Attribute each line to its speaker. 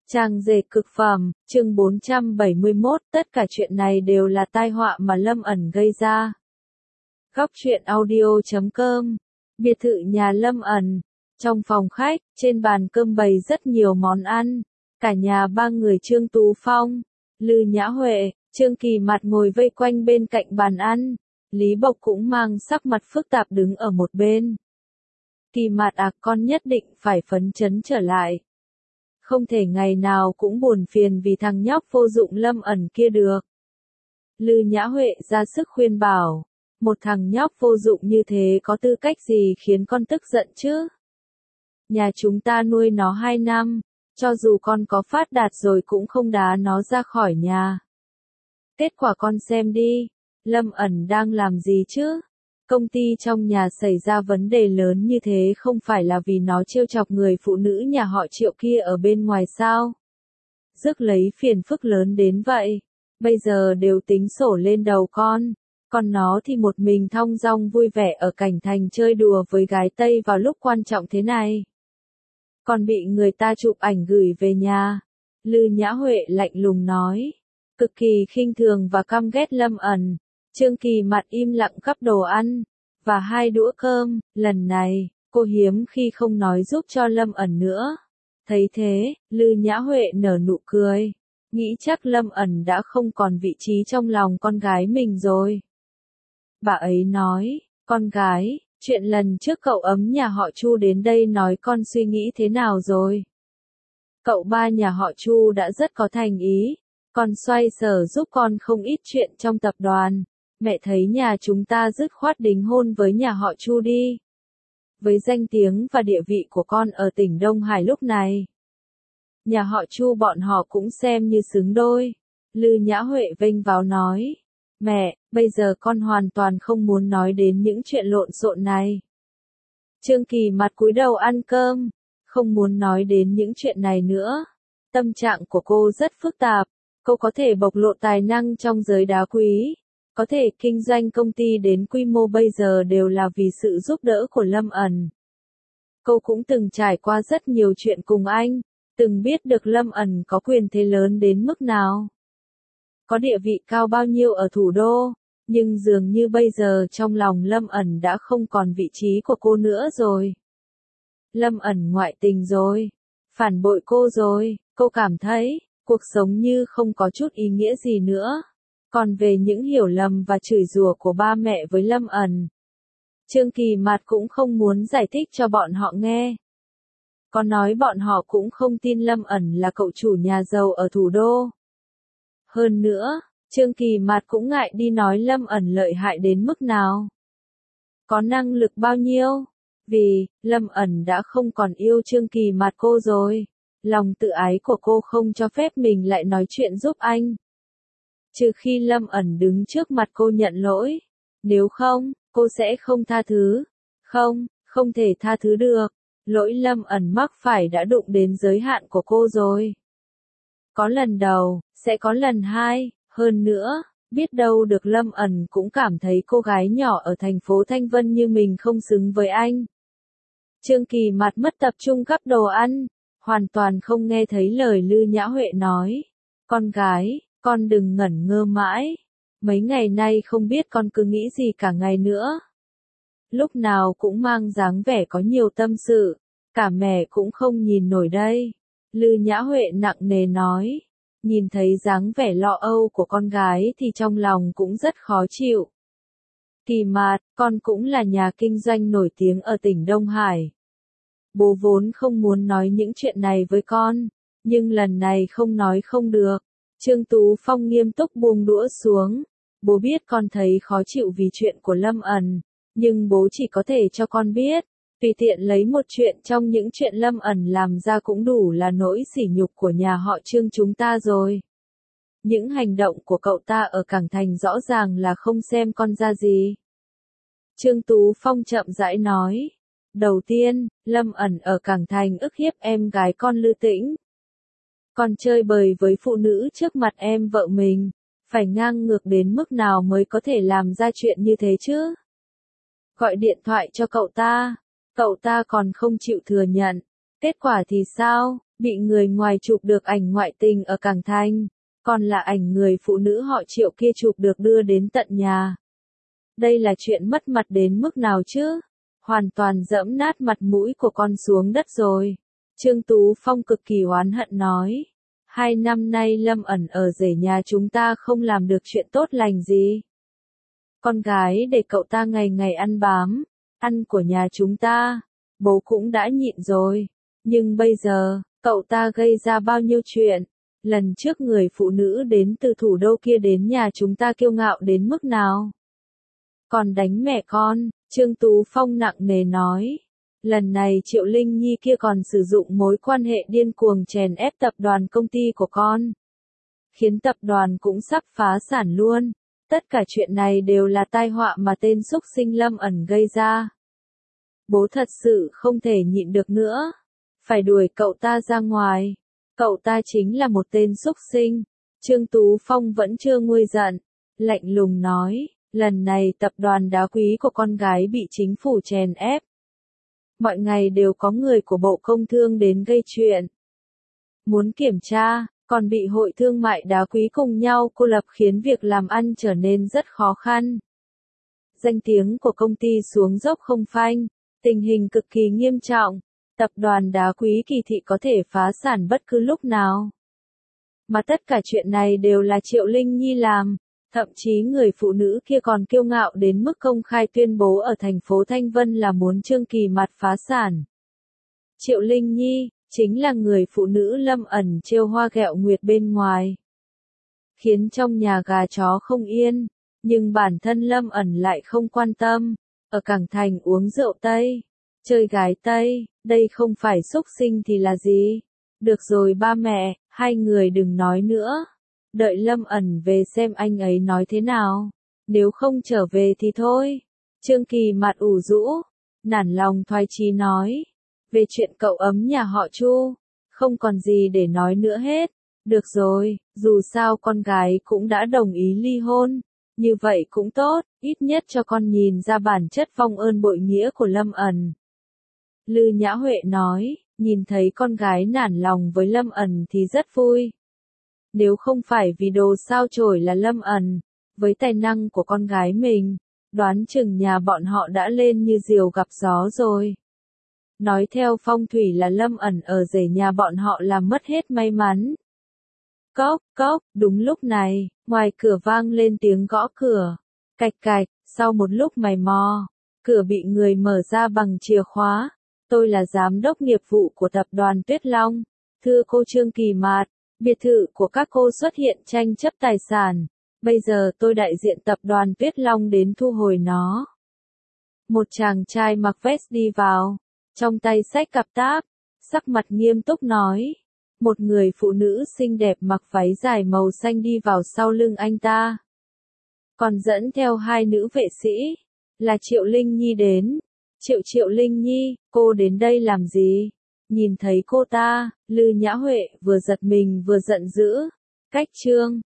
Speaker 1: Trang dệt cực phẩm, chương 471, tất cả chuyện này đều là tai họa mà Lâm ẩn gây ra. Góc truyện audio.com, biệt thự nhà Lâm ẩn. Trong phòng khách, trên bàn cơm bày rất nhiều món ăn. Cả nhà ba người Trương Tú Phong, Lư Nhã Huệ, Trương Kỳ Mạt ngồi vây quanh bên cạnh bàn ăn. Lý Bộc cũng mang sắc mặt phức tạp đứng ở một bên. Kỳ Mạt à, con nhất định phải phấn chấn trở lại. Không thể ngày nào cũng buồn phiền vì thằng nhóc vô dụng Lâm ẩn kia được. Lư Nhã Huệ ra sức khuyên bảo, một thằng nhóc vô dụng như thế có tư cách gì khiến con tức giận chứ? Nhà chúng ta nuôi nó 2 năm, cho dù con có phát đạt rồi cũng không đá nó ra khỏi nhà. Kết quả con xem đi, Lâm ẩn đang làm gì chứ? Công ty trong nhà xảy ra vấn đề lớn như thế không phải là vì nó trêu chọc người phụ nữ nhà họ Triệu kia ở bên ngoài sao? Rước lấy phiền phức lớn đến vậy, bây giờ đều tính sổ lên đầu con, còn nó thì một mình thong dong vui vẻ ở cảnh thành chơi đùa với gái Tây vào lúc quan trọng thế này. Còn bị người ta chụp ảnh gửi về nhà. Lư Nhã Huệ lạnh lùng nói, cực kỳ khinh thường và căm ghét Lâm ẩn. Trương Kỳ Mạt im lặng gắp đồ ăn, và 2 đũa cơm, lần này, cô hiếm khi không nói giúp cho Lâm ẩn nữa. Thấy thế, Lư Nhã Huệ nở nụ cười, nghĩ chắc Lâm ẩn đã không còn vị trí trong lòng con gái mình rồi. Bà ấy nói, con gái, chuyện lần trước cậu ấm nhà họ Chu đến đây nói con suy nghĩ thế nào rồi? Cậu ba nhà họ Chu đã rất có thành ý, con xoay sở giúp con không ít chuyện trong tập đoàn. Mẹ thấy nhà chúng ta dứt khoát đính hôn với nhà họ Chu đi. Với danh tiếng và địa vị của con ở tỉnh Đông Hải lúc này, nhà họ Chu bọn họ cũng xem như xứng đôi. Lư Nhã Huệ vênh váo nói, mẹ, bây giờ con hoàn toàn không muốn nói đến những chuyện lộn xộn này. Trương Kỳ Mạt cúi đầu ăn cơm, không muốn nói đến những chuyện này nữa. Tâm trạng của cô rất phức tạp, cô có thể bộc lộ tài năng trong giới đá quý. Có thể kinh doanh công ty đến quy mô bây giờ đều là vì sự giúp đỡ của Lâm ẩn. Cô cũng từng trải qua rất nhiều chuyện cùng anh, từng biết được Lâm ẩn có quyền thế lớn đến mức nào. Có địa vị cao bao nhiêu ở thủ đô, nhưng dường như bây giờ trong lòng Lâm ẩn đã không còn vị trí của cô nữa rồi. Lâm ẩn ngoại tình rồi, phản bội cô rồi, cô cảm thấy, cuộc sống như không có chút ý nghĩa gì nữa. Còn về những hiểu lầm và chửi rủa của ba mẹ với Lâm ẩn, Trương Kỳ Mạt cũng không muốn giải thích cho bọn họ nghe. Có nói bọn họ cũng không tin Lâm ẩn là cậu chủ nhà giàu ở thủ đô. Hơn nữa, Trương Kỳ Mạt cũng ngại đi nói Lâm ẩn lợi hại đến mức nào. Có năng lực bao nhiêu? Vì, Lâm ẩn đã không còn yêu Trương Kỳ Mạt cô rồi. Lòng tự ái của cô không cho phép mình lại nói chuyện giúp anh. Trừ khi Lâm ẩn đứng trước mặt cô nhận lỗi. Nếu không, cô sẽ không tha thứ. Không thể tha thứ được. Lỗi Lâm ẩn mắc phải đã đụng đến giới hạn của cô rồi. Có lần đầu, sẽ có lần 2, hơn nữa, biết đâu được Lâm ẩn cũng cảm thấy cô gái nhỏ ở thành phố Thanh Vân như mình không xứng với anh. Trương Kỳ Mạt mất tập trung gắp đồ ăn, hoàn toàn không nghe thấy lời Lư Nhã Huệ nói. Con gái, con đừng ngẩn ngơ mãi. Mấy ngày nay không biết con cứ nghĩ gì cả ngày nữa. Lúc nào cũng mang dáng vẻ có nhiều tâm sự, cả mẹ cũng không nhìn nổi đây. Lư Nhã Huệ nặng nề nói, nhìn thấy dáng vẻ lo âu của con gái thì trong lòng cũng rất khó chịu. Kỳ Mạt, con cũng là nhà kinh doanh nổi tiếng ở tỉnh Đông Hải. Bố vốn không muốn nói những chuyện này với con, nhưng lần này không nói không được. Trương Tú Phong nghiêm túc buông đũa xuống. Bố biết con thấy khó chịu vì chuyện của Lâm ẩn, nhưng bố chỉ có thể cho con biết, tùy tiện lấy một chuyện trong những chuyện Lâm ẩn làm ra cũng đủ là nỗi sỉ nhục của nhà họ Trương chúng ta rồi. Những hành động của cậu ta ở Cảng Thành rõ ràng là không xem con ra gì. Trương Tú Phong chậm rãi nói, đầu tiên, Lâm ẩn ở Cảng Thành ức hiếp em gái con Lư Tĩnh. Còn chơi bời với phụ nữ trước mặt em vợ mình, phải ngang ngược đến mức nào mới có thể làm ra chuyện như thế chứ? Gọi điện thoại cho cậu ta còn không chịu thừa nhận, Kết quả thì sao? Bị người ngoài chụp được ảnh ngoại tình ở Cảng Thành, còn là ảnh người phụ nữ họ Triệu kia chụp được đưa đến tận nhà. Đây là chuyện mất mặt đến mức nào chứ? Hoàn toàn dẫm nát mặt mũi của con xuống đất rồi. Trương Tú Phong cực kỳ oán hận nói. 2 năm nay Lâm Ẩn ở rể nhà chúng ta không làm được chuyện tốt lành gì. Con gái để cậu ta ngày ngày ăn bám, ăn của nhà chúng ta, bố cũng đã nhịn rồi. Nhưng bây giờ, cậu ta gây ra bao nhiêu chuyện. Lần trước người phụ nữ đến từ thủ đô kia đến nhà chúng ta kiêu ngạo đến mức nào. Còn đánh mẹ con, Trương Tú Phong nặng nề nói. Lần này Triệu Linh Nhi kia còn sử dụng mối quan hệ điên cuồng chèn ép tập đoàn công ty của con. Khiến tập đoàn cũng sắp phá sản luôn. Tất cả chuyện này đều là tai họa mà tên xúc sinh Lâm Ẩn gây ra. Bố thật sự không thể nhịn được nữa. Phải đuổi cậu ta ra ngoài. Cậu ta chính là một tên xúc sinh. Trương Tú Phong vẫn chưa nguôi giận. Lạnh lùng nói, lần này tập đoàn đá quý của con gái bị chính phủ chèn ép. Mọi ngày đều có người của Bộ Công Thương đến gây chuyện. Muốn kiểm tra, còn bị Hội Thương mại đá quý cùng nhau cô lập khiến việc làm ăn trở nên rất khó khăn. Danh tiếng của công ty xuống dốc không phanh, tình hình cực kỳ nghiêm trọng. Tập đoàn đá quý Kỳ Thị có thể phá sản bất cứ lúc nào. Mà tất cả chuyện này đều là Triệu Linh Nhi làm. Thậm chí người phụ nữ kia còn kiêu ngạo đến mức công khai tuyên bố ở thành phố Thanh Vân là muốn Trương Kỳ Mạt phá sản. Triệu Linh Nhi, chính là người phụ nữ Lâm Ẩn trêu hoa ghẹo nguyệt bên ngoài. Khiến trong nhà gà chó không yên, nhưng bản thân Lâm Ẩn lại không quan tâm. Ở Cảng Thành uống rượu Tây, chơi gái Tây, đây không phải xúc sinh thì là gì? Được rồi ba mẹ, hai người đừng nói nữa. Đợi Lâm Ẩn về xem anh ấy nói thế nào. Nếu không trở về thì thôi. Trương Kỳ Mạt ủ rũ, nản lòng thoái chí nói. Về chuyện cậu ấm nhà họ Chu, không còn gì để nói nữa hết. Được rồi, dù sao con gái cũng đã đồng ý ly hôn. Như vậy cũng tốt, ít nhất cho con nhìn ra bản chất vong ơn bội nghĩa của Lâm Ẩn. Lư Nhã Huệ nói, nhìn thấy con gái nản lòng với Lâm Ẩn thì rất vui. Nếu không phải vì đồ sao chổi là Lâm Ẩn, với tài năng của con gái mình, đoán chừng nhà bọn họ đã lên như diều gặp gió rồi. Nói theo phong thủy là Lâm Ẩn ở rể nhà bọn họ làm mất hết may mắn. Cốc, cốc, đúng lúc này, ngoài cửa vang lên tiếng gõ cửa. Cạch cạch, sau một lúc mày mò, cửa bị người mở ra bằng chìa khóa. Tôi là giám đốc nghiệp vụ của tập đoàn Tuyết Long. Thưa cô Trương Kỳ Mạt, biệt thự của các cô xuất hiện tranh chấp tài sản. Bây giờ tôi đại diện tập đoàn Tuyết Long đến thu hồi nó. Một chàng trai mặc vest đi vào, trong tay xách cặp táp, sắc mặt nghiêm túc nói. Một người phụ nữ xinh đẹp mặc váy dài màu xanh đi vào sau lưng anh ta. Còn dẫn theo hai nữ vệ sĩ, là Triệu Linh Nhi đến. Triệu Linh Nhi, cô đến đây làm gì? Nhìn thấy cô ta, Lư Nhã Huệ vừa giật mình vừa giận dữ. Cách Trương